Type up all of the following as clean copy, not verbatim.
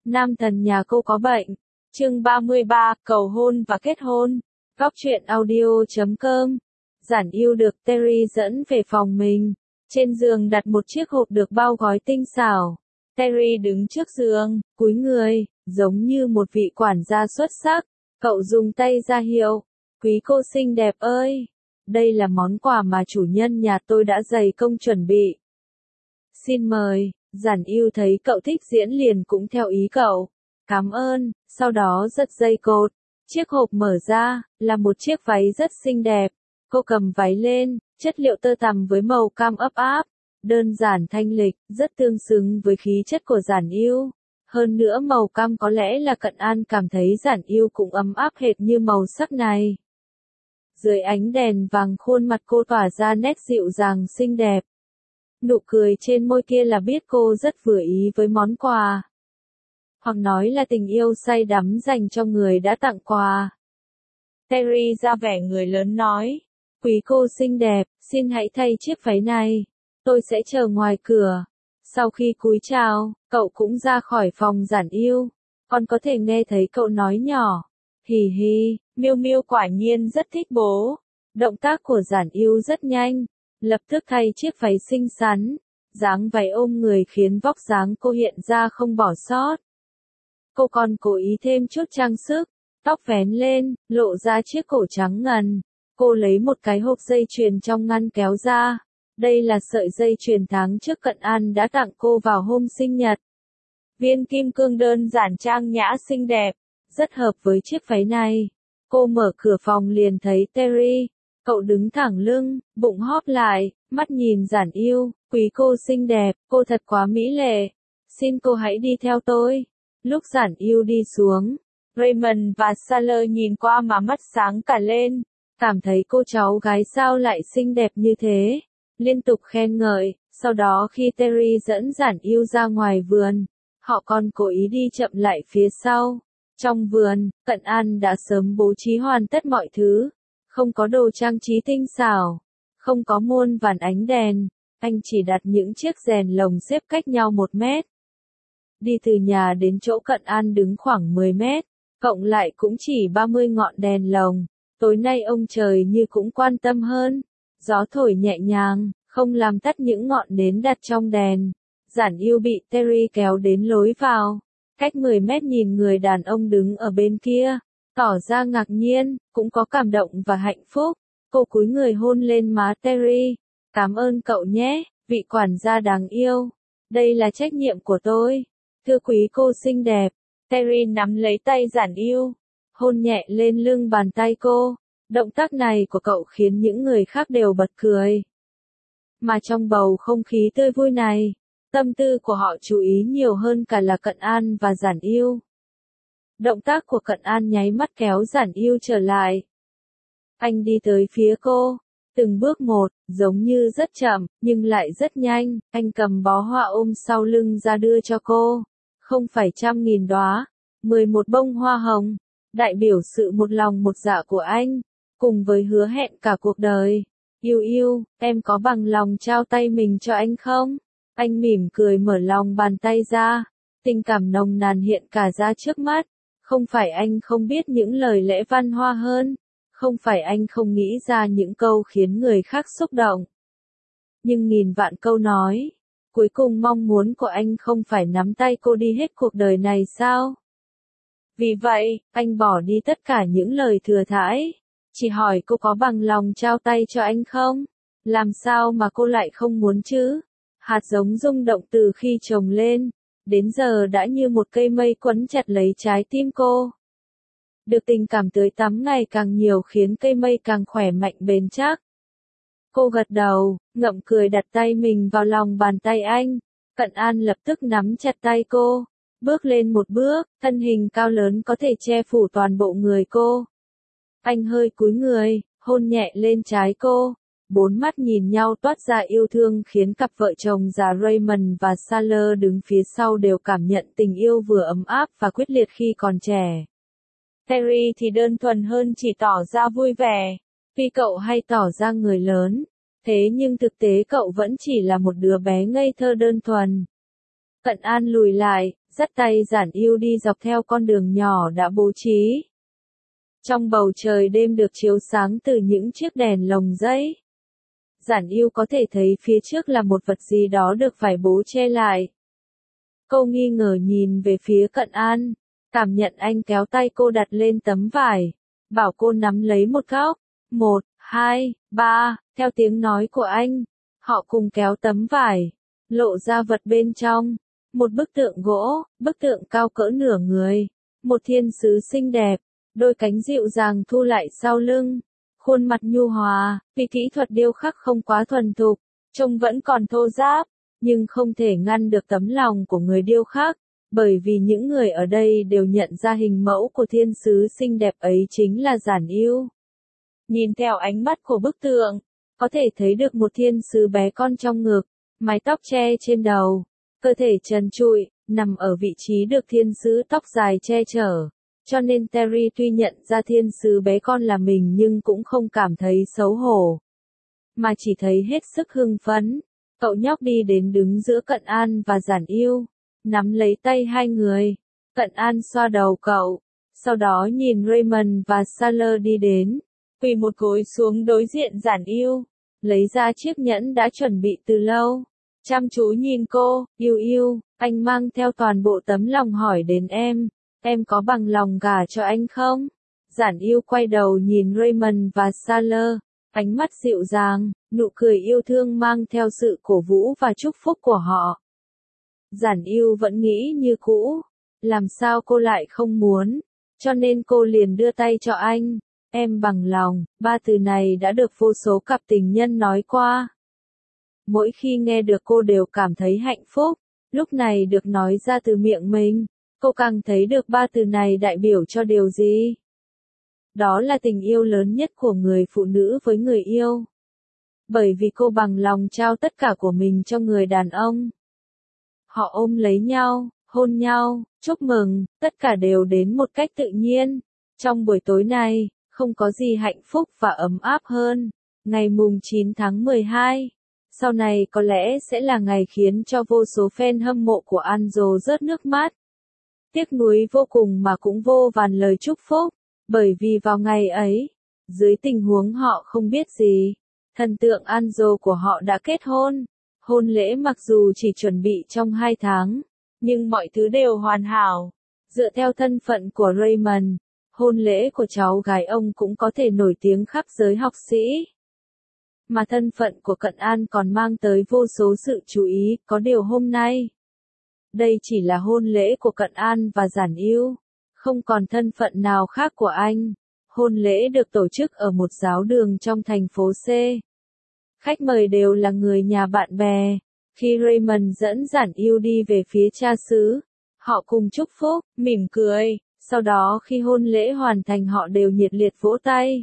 Nam thần nhà cô có bệnh. Chương 33, cầu hôn và kết hôn. Góc truyện audio.com. Giản Yêu được Terry dẫn về phòng mình. Trên giường đặt một chiếc hộp được bao gói tinh xảo. Terry đứng trước giường, cúi người, giống như một vị quản gia xuất sắc. Cậu dùng tay ra hiệu. Quý cô xinh đẹp ơi! Đây là món quà mà chủ nhân nhà tôi đã dày công chuẩn bị. Xin mời. Giản Yêu thấy cậu thích diễn liền cũng theo ý cậu. Cảm ơn, sau đó giật dây cột. Chiếc hộp mở ra, là một chiếc váy rất xinh đẹp. Cô cầm váy lên, chất liệu tơ tằm với màu cam ấp áp. Đơn giản thanh lịch, rất tương xứng với khí chất của Giản Yêu. Hơn nữa màu cam có lẽ là Cận An cảm thấy Giản Yêu cũng ấm áp hệt như màu sắc này. Dưới ánh đèn vàng khuôn mặt cô tỏa ra nét dịu dàng xinh đẹp. Nụ cười trên môi kia là biết cô rất vừa ý với món quà. Hoặc nói là tình yêu say đắm dành cho người đã tặng quà. Terry ra vẻ người lớn nói. Quý cô xinh đẹp, xin hãy thay chiếc váy này. Tôi sẽ chờ ngoài cửa. Sau khi cúi chào, cậu cũng ra khỏi phòng Giản Yêu. Còn có thể nghe thấy cậu nói nhỏ. Hì hì, Miu Miu quả nhiên rất thích bố. Động tác của Giản Yêu rất nhanh. Lập tức thay chiếc váy xinh xắn. Dáng váy ôm người khiến vóc dáng cô hiện ra không bỏ sót. Cô còn cố ý thêm chút trang sức. Tóc vén lên, lộ ra chiếc cổ trắng ngần. Cô lấy một cái hộp dây chuyền trong ngăn kéo ra. Đây là sợi dây chuyền tháng trước Cận An đã tặng cô vào hôm sinh nhật. Viên kim cương đơn giản trang nhã xinh đẹp. Rất hợp với chiếc váy này. Cô mở cửa phòng liền thấy Terry. Cậu đứng thẳng lưng, bụng hóp lại, mắt nhìn Giản Yêu. Quý cô xinh đẹp, cô thật quá mỹ lệ. Xin cô hãy đi theo tôi. Lúc Giản Yêu đi xuống, Raymond và Sailor nhìn qua mà mắt sáng cả lên. Cảm thấy cô cháu gái sao lại xinh đẹp như thế. Liên tục khen ngợi. Sau đó khi Terry dẫn Giản Yêu ra ngoài vườn, họ còn cố ý đi chậm lại phía sau. Trong vườn, Cận An đã sớm bố trí hoàn tất mọi thứ. Không có đồ trang trí tinh xảo. Không có muôn vàn ánh đèn. Anh chỉ đặt những chiếc đèn lồng xếp cách nhau 1 mét. Đi từ nhà đến chỗ Cận An đứng khoảng 10 mét. Cộng lại cũng chỉ 30 ngọn đèn lồng. Tối nay ông trời như cũng quan tâm hơn. Gió thổi nhẹ nhàng, không làm tắt những ngọn nến đặt trong đèn. Giản Yêu bị Terry kéo đến lối vào. Cách 10 mét nhìn người đàn ông đứng ở bên kia. Tỏ ra ngạc nhiên, cũng có cảm động và hạnh phúc. Cô cúi người hôn lên má Terry. Cảm ơn cậu nhé, vị quản gia đáng yêu. Đây là trách nhiệm của tôi. Thưa quý cô xinh đẹp. Terry nắm lấy tay Giản Yêu. Hôn nhẹ lên lưng bàn tay cô. Động tác này của cậu khiến những người khác đều bật cười. Mà trong bầu không khí tươi vui này, tâm tư của họ chú ý nhiều hơn cả là Cận An và Giản Yêu. Động tác của Cận An nháy mắt kéo Giản Yêu trở lại. Anh đi tới phía cô, từng bước một, giống như rất chậm, nhưng lại rất nhanh. Anh cầm bó hoa ôm sau lưng ra đưa cho cô. Không phải 100.000 đóa, 11 bông hoa hồng, đại biểu sự một lòng một dạ của anh, cùng với hứa hẹn cả cuộc đời. Yêu yêu, em có bằng lòng trao tay mình cho anh không? Anh mỉm cười mở lòng bàn tay ra. Tình cảm nồng nàn hiện cả ra trước mắt. Không phải anh không biết những lời lẽ văn hoa hơn. Không phải anh không nghĩ ra những câu khiến người khác xúc động. Nhưng nghìn vạn câu nói. Cuối cùng mong muốn của anh không phải nắm tay cô đi hết cuộc đời này sao? Vì vậy, anh bỏ đi tất cả những lời thừa thãi. Chỉ hỏi cô có bằng lòng trao tay cho anh không? Làm sao mà cô lại không muốn chứ? Hạt giống rung động từ khi trồng lên. Đến giờ đã như một cây mây quấn chặt lấy trái tim cô. Được tình cảm tưới tắm ngày càng nhiều khiến cây mây càng khỏe mạnh bền chắc. Cô gật đầu, ngậm cười đặt tay mình vào lòng bàn tay anh. Cận An lập tức nắm chặt tay cô. Bước lên một bước, thân hình cao lớn có thể che phủ toàn bộ người cô. Anh hơi cúi người, hôn nhẹ lên trái cô. 4 mắt nhìn nhau toát ra yêu thương khiến cặp vợ chồng già Raymond và Sailor đứng phía sau đều cảm nhận tình yêu vừa ấm áp và quyết liệt khi còn trẻ. Terry thì đơn thuần hơn, chỉ tỏ ra vui vẻ. Vì cậu hay tỏ ra người lớn. Thế nhưng thực tế cậu vẫn chỉ là một đứa bé ngây thơ đơn thuần. Cận An lùi lại, dắt tay Giản Yêu đi dọc theo con đường nhỏ đã bố trí. Trong bầu trời đêm được chiếu sáng từ những chiếc đèn lồng giấy. Giản Yêu có thể thấy phía trước là một vật gì đó được vải bố che lại. Cô nghi ngờ nhìn về phía Cận An, cảm nhận anh kéo tay cô đặt lên tấm vải, bảo cô nắm lấy một góc. 1, 2, 3, theo tiếng nói của anh, họ cùng kéo tấm vải, lộ ra vật bên trong. Một bức tượng gỗ, bức tượng cao cỡ nửa người, một thiên sứ xinh đẹp, đôi cánh dịu dàng thu lại sau lưng, khuôn mặt nhu hòa, vì kỹ thuật điêu khắc không quá thuần thục, trông vẫn còn thô ráp, nhưng không thể ngăn được tấm lòng của người điêu khắc, bởi vì những người ở đây đều nhận ra hình mẫu của thiên sứ xinh đẹp ấy chính là Giản Yêu. Nhìn theo ánh mắt của bức tượng, có thể thấy được một thiên sứ bé con trong ngực, mái tóc che trên đầu, cơ thể trần trụi, nằm ở vị trí được thiên sứ tóc dài che chở. Cho nên Terry tuy nhận ra thiên sứ bé con là mình nhưng cũng không cảm thấy xấu hổ, mà chỉ thấy hết sức hưng phấn. Cậu nhóc đi đến đứng giữa Cận An và Giản Yêu, nắm lấy tay hai người. Cận An xoa đầu cậu, sau đó nhìn Raymond và Sailor đi đến, quỳ một gối xuống đối diện Giản Yêu, lấy ra chiếc nhẫn đã chuẩn bị từ lâu. Chăm chú nhìn cô, Yêu, anh mang theo toàn bộ tấm lòng hỏi đến em có bằng lòng gả cho anh không? Giản Yêu quay đầu nhìn Raymond và Sailor, ánh mắt dịu dàng, nụ cười yêu thương mang theo sự cổ vũ và chúc phúc của họ. Giản Yêu vẫn nghĩ như cũ, làm sao cô lại không muốn, cho nên cô liền đưa tay cho anh. Em bằng lòng, ba từ này đã được vô số cặp tình nhân nói qua. Mỗi khi nghe được cô đều cảm thấy hạnh phúc, lúc này được nói ra từ miệng mình, cô càng thấy được ba từ này đại biểu cho điều gì. Đó là tình yêu lớn nhất của người phụ nữ với người yêu. Bởi vì cô bằng lòng trao tất cả của mình cho người đàn ông. Họ ôm lấy nhau, hôn nhau, chúc mừng, tất cả đều đến một cách tự nhiên. Trong buổi tối này, không có gì hạnh phúc và ấm áp hơn. Ngày mùng 9 tháng 12, sau này có lẽ sẽ là ngày khiến cho vô số fan hâm mộ của Anjo rớt nước mắt. Tiếc nuối vô cùng mà cũng vô vàn lời chúc phúc, bởi vì vào ngày ấy, dưới tình huống họ không biết gì, thần tượng Anjo của họ đã kết hôn. Hôn lễ mặc dù chỉ chuẩn bị trong 2 tháng, nhưng mọi thứ đều hoàn hảo. Dựa theo thân phận của Raymond, hôn lễ của cháu gái ông cũng có thể nổi tiếng khắp giới học sĩ. Mà thân phận của Cận An còn mang tới vô số sự chú ý, có điều hôm nay. Đây chỉ là hôn lễ của Cận An và Giản Yêu, không còn thân phận nào khác của anh. Hôn lễ được tổ chức ở một giáo đường trong thành phố C. Khách mời đều là người nhà bạn bè. Khi Raymond dẫn Giản Yêu đi về phía cha xứ, họ cùng chúc phúc, mỉm cười, sau đó khi hôn lễ hoàn thành họ đều nhiệt liệt vỗ tay.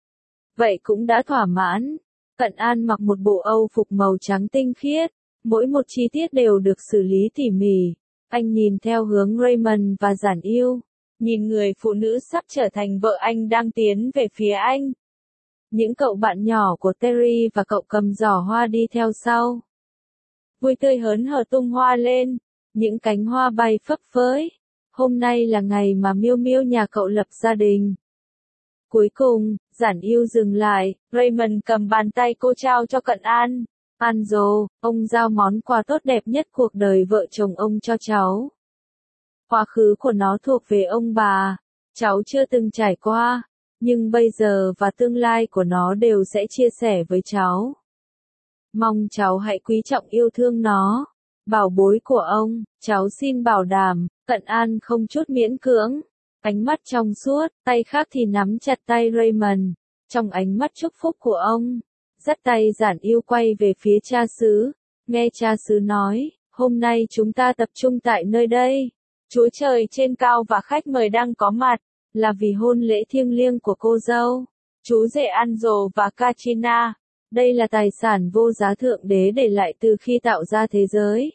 Vậy cũng đã thỏa mãn. Cận An mặc một bộ Âu phục màu trắng tinh khiết, mỗi một chi tiết đều được xử lý tỉ mỉ. Anh nhìn theo hướng Raymond và Giản Yêu, nhìn người phụ nữ sắp trở thành vợ anh đang tiến về phía anh. Những cậu bạn nhỏ của Terry và cậu cầm giỏ hoa đi theo sau. Vui tươi hớn hở tung hoa lên, những cánh hoa bay phấp phới. Hôm nay là ngày mà Miêu Miêu nhà cậu lập gia đình. Cuối cùng, Giản Yêu dừng lại, Raymond cầm bàn tay cô trao cho Cận An. Anjo, ông giao món quà tốt đẹp nhất cuộc đời vợ chồng ông cho cháu. Quá khứ của nó thuộc về ông bà, cháu chưa từng trải qua, nhưng bây giờ và tương lai của nó đều sẽ chia sẻ với cháu. Mong cháu hãy quý trọng yêu thương nó. Bảo bối của ông, cháu xin bảo đảm. Cận An không chút miễn cưỡng. Ánh mắt trong suốt, tay khác thì nắm chặt tay Raymond. Trong ánh mắt chúc phúc của ông, dắt tay Giản Yêu quay về phía cha xứ. Nghe cha xứ nói, hôm nay chúng ta tập trung tại nơi đây. Chúa trời trên cao và khách mời đang có mặt, là vì hôn lễ thiêng liêng của cô dâu, chú rể Anjo và Katrina. Đây là tài sản vô giá thượng đế để lại từ khi tạo ra thế giới.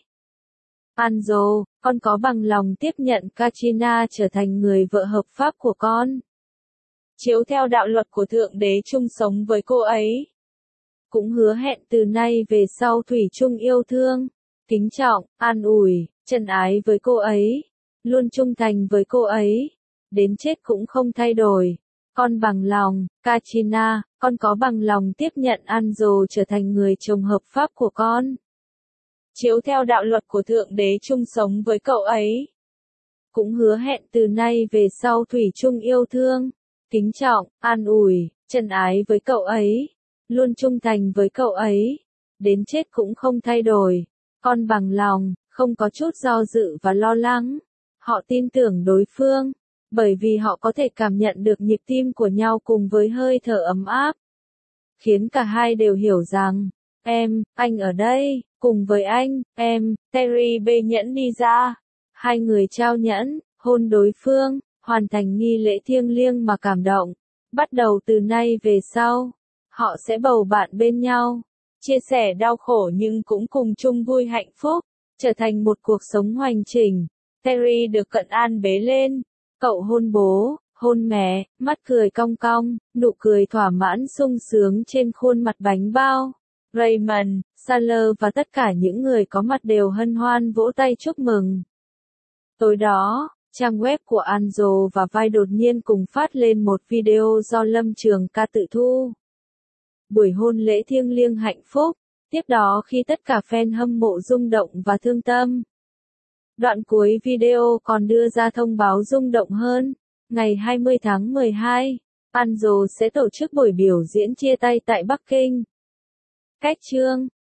Anjo, con có bằng lòng tiếp nhận Katrina trở thành người vợ hợp pháp của con? Chiếu theo đạo luật của thượng đế chung sống với cô ấy. Cũng hứa hẹn từ nay về sau thủy chung yêu thương. kính trọng, an ủi, trân ái với cô ấy, luôn trung thành với cô ấy, đến chết cũng không thay đổi. Con bằng lòng, Katrina, con có bằng lòng tiếp nhận Anjo trở thành người chồng hợp pháp của con? Chiếu theo đạo luật của Thượng Đế chung sống với cậu ấy. Cũng hứa hẹn từ nay về sau thủy chung yêu thương, kính trọng, an ủi, trân ái với cậu ấy, luôn trung thành với cậu ấy, đến chết cũng không thay đổi. Con bằng lòng, không có chút do dự và lo lắng. Họ tin tưởng đối phương, bởi vì họ có thể cảm nhận được nhịp tim của nhau cùng với hơi thở ấm áp, khiến cả hai đều hiểu rằng, anh ở đây, cùng với anh, Terry bê nhẫn đi ra. Hai người trao nhẫn, hôn đối phương, hoàn thành nghi lễ thiêng liêng mà cảm động. Bắt đầu từ nay về sau, họ sẽ bầu bạn bên nhau, chia sẻ đau khổ nhưng cũng cùng chung vui hạnh phúc, trở thành một cuộc sống hoành chỉnh. Terry được Cận An bế lên, cậu hôn bố, hôn mẹ, mắt cười cong cong, nụ cười thỏa mãn sung sướng trên khuôn mặt bánh bao. Raymond, Saller và tất cả những người có mặt đều hân hoan vỗ tay chúc mừng. Tối đó, trang web của Anjo và Vai đột nhiên cùng phát lên một video do Lâm Trường Ca tự thu. Buổi hôn lễ thiêng liêng hạnh phúc, tiếp đó khi tất cả fan hâm mộ rung động và thương tâm. Đoạn cuối video còn đưa ra thông báo rung động hơn, ngày 20 tháng 12, Anjo sẽ tổ chức buổi biểu diễn chia tay tại Bắc Kinh. Cách chương